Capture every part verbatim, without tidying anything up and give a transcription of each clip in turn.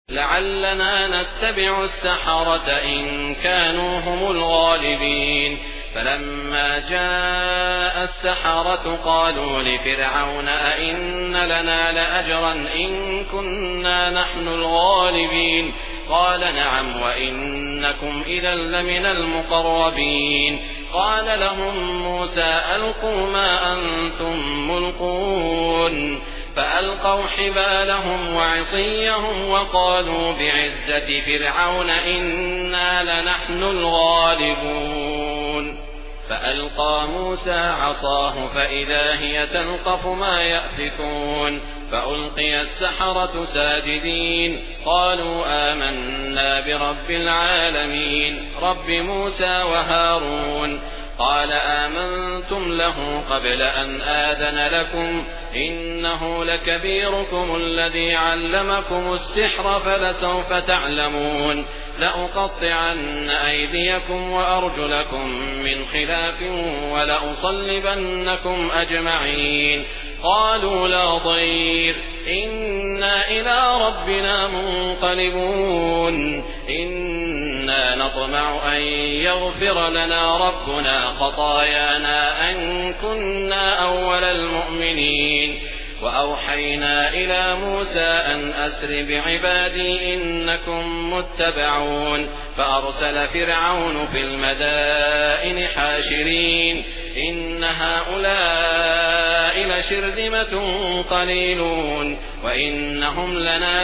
لعلنا نتبع السحرة إن كانوا هم الغالبين. فلما جاء السحرة قالوا لفرعون أئن لنا لأجرا إن كنا نحن الغالبين قال نعم وإنكم إذا لمن المقربين. قال لهم موسى ألقوا ما أنتم ملقون فألقوا حبالهم وعصيهم وقالوا بعزة فرعون إنا لنحن الغالبون. فألقى موسى عصاه فإذا هي تلقف ما يأفكون فألقي السحرة ساجدين قالوا آمنا برب العالمين رب موسى وهارون. قال آمنتم له قبل أن آذن لكم إنه لكبيركم الذي علمكم السحر فلسوف تعلمون لأقطعن أيديكم وأرجلكم من خلاف ولأصلبنكم أجمعين. قالوا لا ضير إنا إلى ربنا منقلبون إنا نطمع أن يغفر لنا ربنا خطايانا أن كنا أول المؤمنين. وأوحينا إلى موسى أن أسر بعبادي إنكم متبعون فأرسل فرعون في المدائن حاشرين إن هؤلاء لشرذمة قليلون وإنهم لنا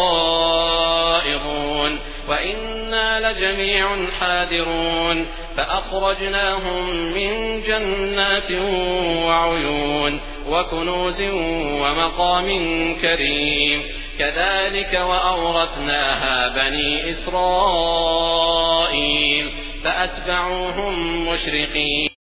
لغائظون وإنا لجميع حاذرون. فأخرجناهم من جنات وعيون وكنوز ومقام كريم كذلك وأورثناها بني إسرائيل فأتبعوهم مشرقين.